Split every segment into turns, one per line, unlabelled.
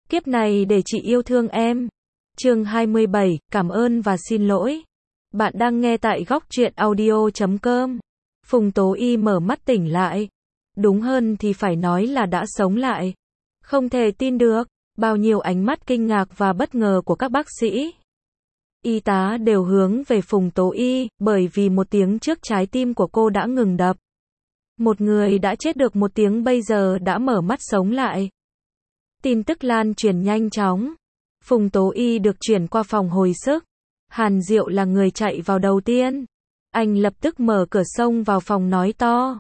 Kiếp này để chị yêu thương em. Chương 27, cảm ơn và xin lỗi. Bạn đang nghe tại góc truyện audio.com. Phùng Tố Y mở mắt tỉnh lại. Đúng hơn thì phải nói là đã sống lại. Không thể tin được, bao nhiêu ánh mắt kinh ngạc và bất ngờ của các bác sĩ. Y tá đều hướng về Phùng Tố Y, bởi vì một tiếng trước trái tim của cô đã ngừng đập. Một người đã chết được một tiếng bây giờ đã mở mắt sống lại. Tin tức lan truyền nhanh chóng. Phùng Tố Y được chuyển qua phòng hồi sức. Hàn Diệu là người chạy vào đầu tiên. Anh lập tức mở cửa xông vào phòng nói to.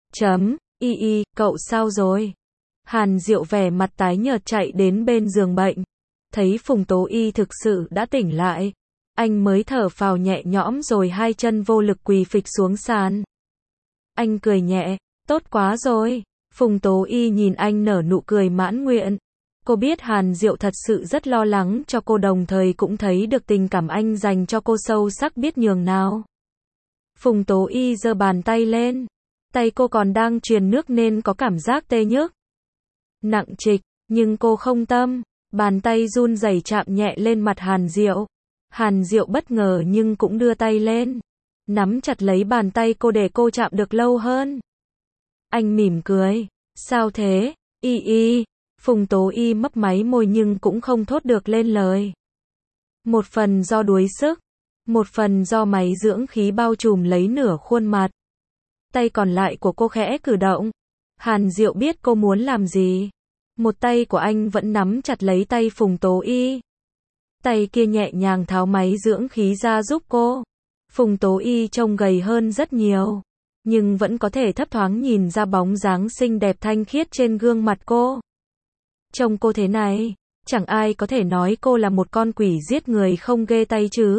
Y, cậu sao rồi? Hàn Diệu vẻ mặt tái nhợt chạy đến bên giường bệnh. Thấy Phùng Tố Y thực sự đã tỉnh lại. Anh mới thở phào nhẹ nhõm rồi hai chân vô lực quỳ phịch xuống sàn. Anh cười nhẹ, tốt quá rồi. Phùng Tố Y nhìn anh nở nụ cười mãn nguyện. Cô biết Hàn Diệu thật sự rất lo lắng cho cô, đồng thời cũng thấy được tình cảm anh dành cho cô sâu sắc biết nhường nào. Phùng Tố Y giơ bàn tay lên. Tay cô còn đang truyền nước nên có cảm giác tê nhức. Nặng trịch, nhưng cô không tâm. Bàn tay run rẩy chạm nhẹ lên mặt Hàn Diệu. Hàn Diệu bất ngờ nhưng cũng đưa tay lên. Nắm chặt lấy bàn tay cô để cô chạm được lâu hơn. Anh mỉm cười. Sao thế, Y? Phùng Tố Y mấp máy môi nhưng cũng không thốt được lên lời. Một phần do đuối sức, một phần do máy dưỡng khí bao trùm lấy nửa khuôn mặt. Tay còn lại của cô khẽ cử động. Hàn Diệu biết cô muốn làm gì. Một tay của anh vẫn nắm chặt lấy tay Phùng Tố Y. Tay kia nhẹ nhàng tháo máy dưỡng khí ra giúp cô. Phùng Tố Y trông gầy hơn rất nhiều, nhưng vẫn có thể thấp thoáng nhìn ra bóng dáng xinh đẹp thanh khiết trên gương mặt cô. Trông cô thế này, chẳng ai có thể nói cô là một con quỷ giết người không ghê tay chứ.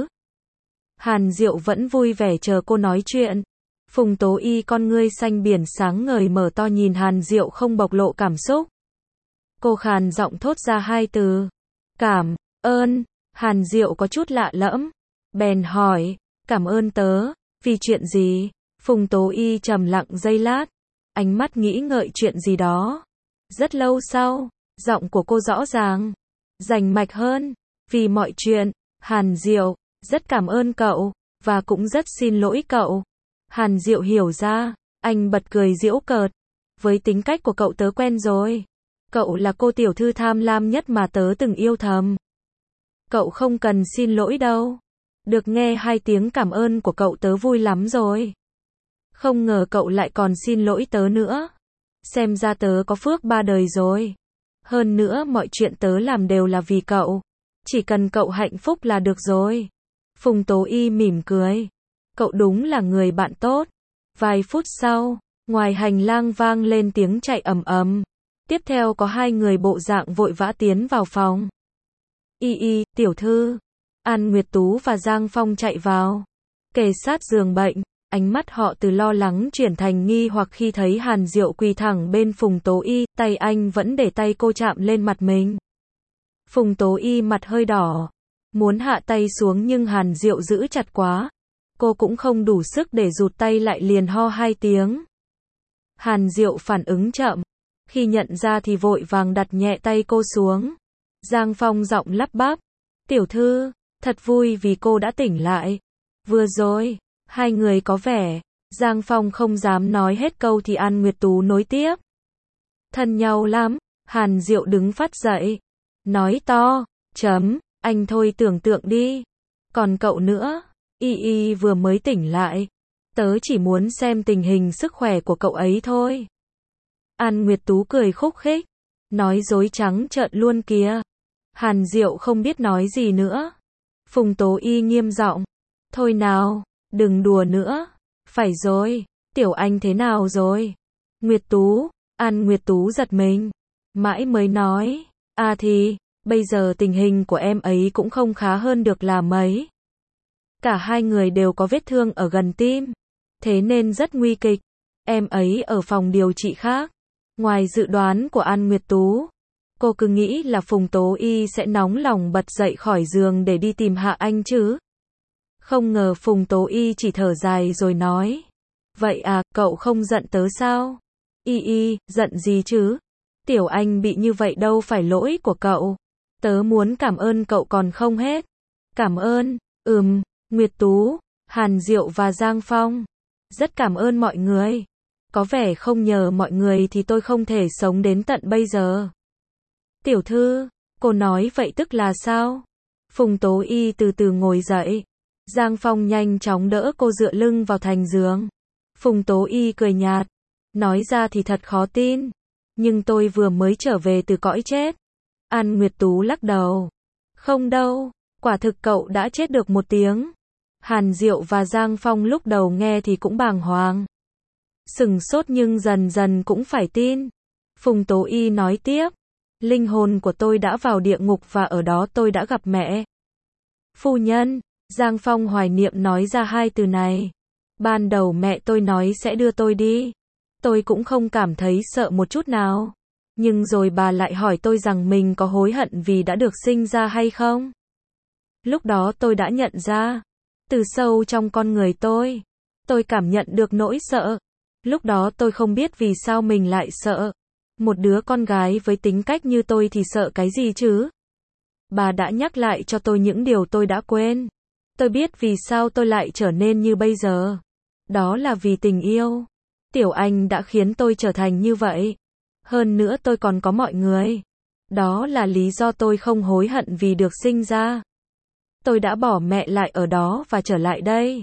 Hàn Diệu vẫn vui vẻ chờ cô nói chuyện. Phùng Tố Y con ngươi xanh biển sáng ngời mở to nhìn Hàn Diệu không bộc lộ cảm xúc. Cô khàn giọng thốt ra hai từ. Cảm ơn. Hàn Diệu có chút lạ lẫm. Bèn hỏi, cảm ơn tớ, vì chuyện gì? Phùng Tố Y trầm lặng giây lát. Ánh mắt nghĩ ngợi chuyện gì đó. Rất lâu sau, giọng của cô rõ ràng, rành mạch hơn. Vì mọi chuyện, Hàn Diệu, rất cảm ơn cậu, và cũng rất xin lỗi cậu. Hàn Diệu hiểu ra, anh bật cười giễu cợt. Với tính cách của cậu tớ quen rồi. Cậu là cô tiểu thư tham lam nhất mà tớ từng yêu thầm. Cậu không cần xin lỗi đâu. Được nghe hai tiếng cảm ơn của cậu tớ vui lắm rồi. Không ngờ cậu lại còn xin lỗi tớ nữa. Xem ra tớ có phước ba đời rồi. Hơn nữa mọi chuyện tớ làm đều là vì cậu. Chỉ cần cậu hạnh phúc là được rồi. Phùng Tố Y mỉm cười. Cậu đúng là người bạn tốt. Vài phút sau, ngoài hành lang vang lên tiếng chạy ầm ầm. Tiếp theo có hai người bộ dạng vội vã tiến vào phòng. Y, tiểu thư. An Nguyệt Tú và Giang Phong chạy vào. Kề sát giường bệnh, ánh mắt họ từ lo lắng chuyển thành nghi hoặc khi thấy Hàn Diệu quỳ thẳng bên Phùng Tố Y, tay anh vẫn để tay cô chạm lên mặt mình. Phùng Tố Y mặt hơi đỏ, muốn hạ tay xuống nhưng Hàn Diệu giữ chặt quá. Cô cũng không đủ sức để rụt tay lại liền ho hai tiếng. Hàn Diệu phản ứng chậm, khi nhận ra thì vội vàng đặt nhẹ tay cô xuống. Giang Phong giọng lắp bắp, tiểu thư, thật vui vì cô đã tỉnh lại. Vừa rồi, hai người có vẻ, Giang Phong không dám nói hết câu thì An Nguyệt Tú nối tiếp. Thân nhau lắm. Hàn Diệu đứng phát dậy, nói to, anh thôi tưởng tượng đi. Còn cậu nữa, Y vừa mới tỉnh lại. Tớ chỉ muốn xem tình hình sức khỏe của cậu ấy thôi. An Nguyệt Tú cười khúc khích, nói dối trắng trợn luôn kìa. Hàn Diệu không biết nói gì nữa. Phùng Tố Y nghiêm giọng, thôi nào, đừng đùa nữa. Phải rồi, tiểu anh thế nào rồi? Nguyệt Tú. An Nguyệt Tú giật mình, mãi mới nói, thì, bây giờ tình hình của em ấy cũng không khá hơn được là mấy. Cả hai người đều có vết thương ở gần tim, thế nên rất nguy kịch. Em ấy ở phòng điều trị khác. Ngoài dự đoán của An Nguyệt Tú, cô cứ nghĩ là Phùng Tố Y sẽ nóng lòng bật dậy khỏi giường để đi tìm Hạ Anh chứ. Không ngờ Phùng Tố Y chỉ thở dài rồi nói, vậy à, cậu không giận tớ sao? Y, giận gì chứ? Tiểu anh bị như vậy đâu phải lỗi của cậu. Tớ muốn cảm ơn cậu còn không hết. Cảm ơn, Nguyệt Tú, Hàn Diệu và Giang Phong. Rất cảm ơn mọi người. Có vẻ không nhờ mọi người thì tôi không thể sống đến tận bây giờ. Tiểu thư, cô nói vậy tức là sao? Phùng Tố Y từ từ ngồi dậy. Giang Phong nhanh chóng đỡ cô dựa lưng vào thành giường. Phùng Tố Y cười nhạt. Nói ra thì thật khó tin. Nhưng tôi vừa mới trở về từ cõi chết. An Nguyệt Tú lắc đầu. Không đâu, quả thực cậu đã chết được 1 tiếng. Hàn Diệu và Giang Phong lúc đầu nghe thì cũng bàng hoàng. Sửng sốt nhưng dần dần cũng phải tin. Phùng Tố Y nói tiếp. Linh hồn của tôi đã vào địa ngục và ở đó tôi đã gặp mẹ. Phu nhân, Giang Phong hoài niệm nói ra 2 từ này. Ban đầu mẹ tôi nói sẽ đưa tôi đi. Tôi cũng không cảm thấy sợ một chút nào. Nhưng rồi bà lại hỏi tôi rằng mình có hối hận vì đã được sinh ra hay không. Lúc đó tôi đã nhận ra. Từ sâu trong con người tôi cảm nhận được nỗi sợ. Lúc đó tôi không biết vì sao mình lại sợ. Một đứa con gái với tính cách như tôi thì sợ cái gì chứ? Bà đã nhắc lại cho tôi những điều tôi đã quên. Tôi biết vì sao tôi lại trở nên như bây giờ. Đó là vì tình yêu. Tiểu Anh đã khiến tôi trở thành như vậy. Hơn nữa tôi còn có mọi người. Đó là lý do tôi không hối hận vì được sinh ra. Tôi đã bỏ mẹ lại ở đó và trở lại đây.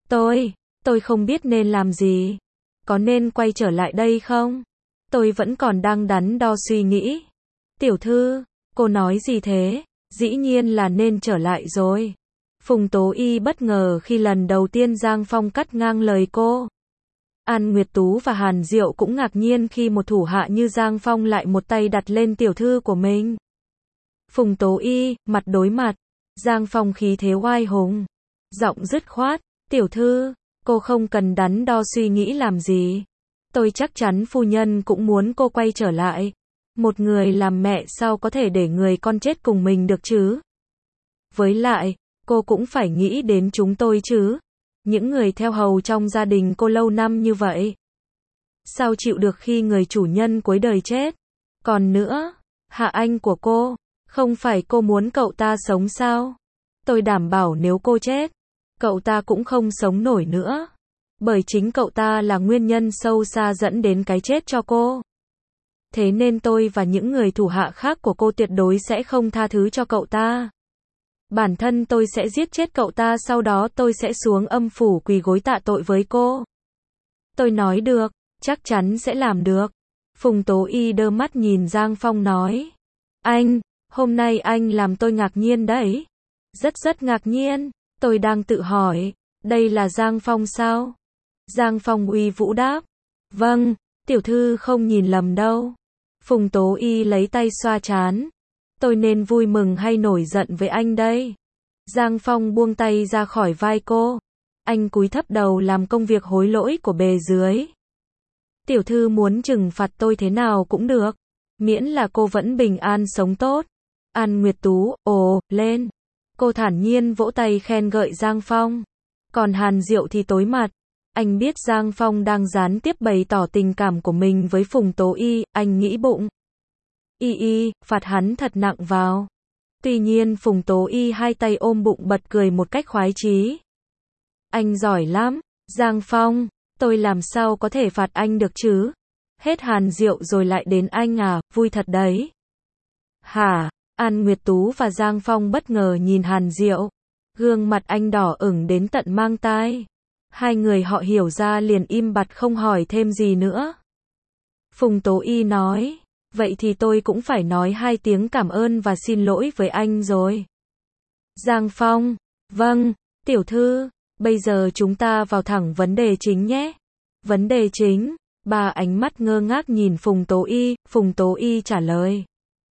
Tôi không biết nên làm gì. Có nên quay trở lại đây không? Tôi vẫn còn đang đắn đo suy nghĩ. Tiểu thư, cô nói gì thế? Dĩ nhiên là nên trở lại rồi. Phùng Tố Y bất ngờ khi lần đầu tiên Giang Phong cắt ngang lời cô. An Nguyệt Tú và Hàn Diệu cũng ngạc nhiên khi một thủ hạ như Giang Phong lại một tay đặt lên tiểu thư của mình. Phùng Tố Y, mặt đối mặt. Giang Phong khí thế oai hùng. Giọng dứt khoát. Tiểu thư, cô không cần đắn đo suy nghĩ làm gì. Tôi chắc chắn phu nhân cũng muốn cô quay trở lại. Một người làm mẹ sao có thể để người con chết cùng mình được chứ? Với lại, cô cũng phải nghĩ đến chúng tôi chứ. Những người theo hầu trong gia đình cô lâu năm như vậy. Sao chịu được khi người chủ nhân cuối đời chết? Còn nữa, Hạ Anh của cô, không phải cô muốn cậu ta sống sao? Tôi đảm bảo nếu cô chết, cậu ta cũng không sống nổi nữa. Bởi chính cậu ta là nguyên nhân sâu xa dẫn đến cái chết cho cô. Thế nên tôi và những người thủ hạ khác của cô tuyệt đối sẽ không tha thứ cho cậu ta. Bản thân tôi sẽ giết chết cậu ta, sau đó tôi sẽ xuống âm phủ quỳ gối tạ tội với cô. Tôi nói được, chắc chắn sẽ làm được. Phùng Tố Y đơ mắt nhìn Giang Phong nói. Anh, hôm nay anh làm tôi ngạc nhiên đấy. Rất ngạc nhiên, tôi đang tự hỏi, đây là Giang Phong sao? Giang Phong uy vũ đáp. Vâng, tiểu thư không nhìn lầm đâu. Phùng Tố Y lấy tay xoa trán. Tôi nên vui mừng hay nổi giận với anh đây? Giang Phong buông tay ra khỏi vai cô. Anh cúi thấp đầu làm công việc hối lỗi của bề dưới. Tiểu thư muốn trừng phạt tôi thế nào cũng được. Miễn là cô vẫn bình an sống tốt. An Nguyệt Tú, ồ, lên. Cô thản nhiên vỗ tay khen ngợi Giang Phong. Còn Hàn Diệu thì tối mặt. Anh biết Giang Phong đang gián tiếp bày tỏ tình cảm của mình với Phùng Tố Y, anh nghĩ bụng. Phạt hắn thật nặng vào. Tuy nhiên Phùng Tố Y hai tay ôm bụng bật cười một cách khoái chí. Anh giỏi lắm, Giang Phong, tôi làm sao có thể phạt anh được chứ? Hết Hàn Diệu rồi lại đến anh à, vui thật đấy. Hả? An Nguyệt Tú và Giang Phong bất ngờ nhìn Hàn Diệu. Gương mặt anh đỏ ửng đến tận mang tai. Hai người họ hiểu ra liền im bặt không hỏi thêm gì nữa. Phùng Tố Y nói. Vậy thì tôi cũng phải nói 2 tiếng cảm ơn và xin lỗi với anh rồi. Giang Phong. Vâng, tiểu thư. Bây giờ chúng ta vào thẳng vấn đề chính nhé. Vấn đề chính. Ba ánh mắt ngơ ngác nhìn Phùng Tố Y. Phùng Tố Y trả lời.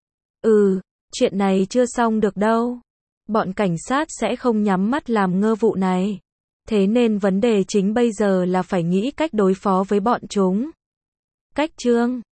Chuyện này chưa xong được đâu. Bọn cảnh sát sẽ không nhắm mắt làm ngơ vụ này. Thế nên vấn đề chính bây giờ là phải nghĩ cách đối phó với bọn chúng. Cách Trương.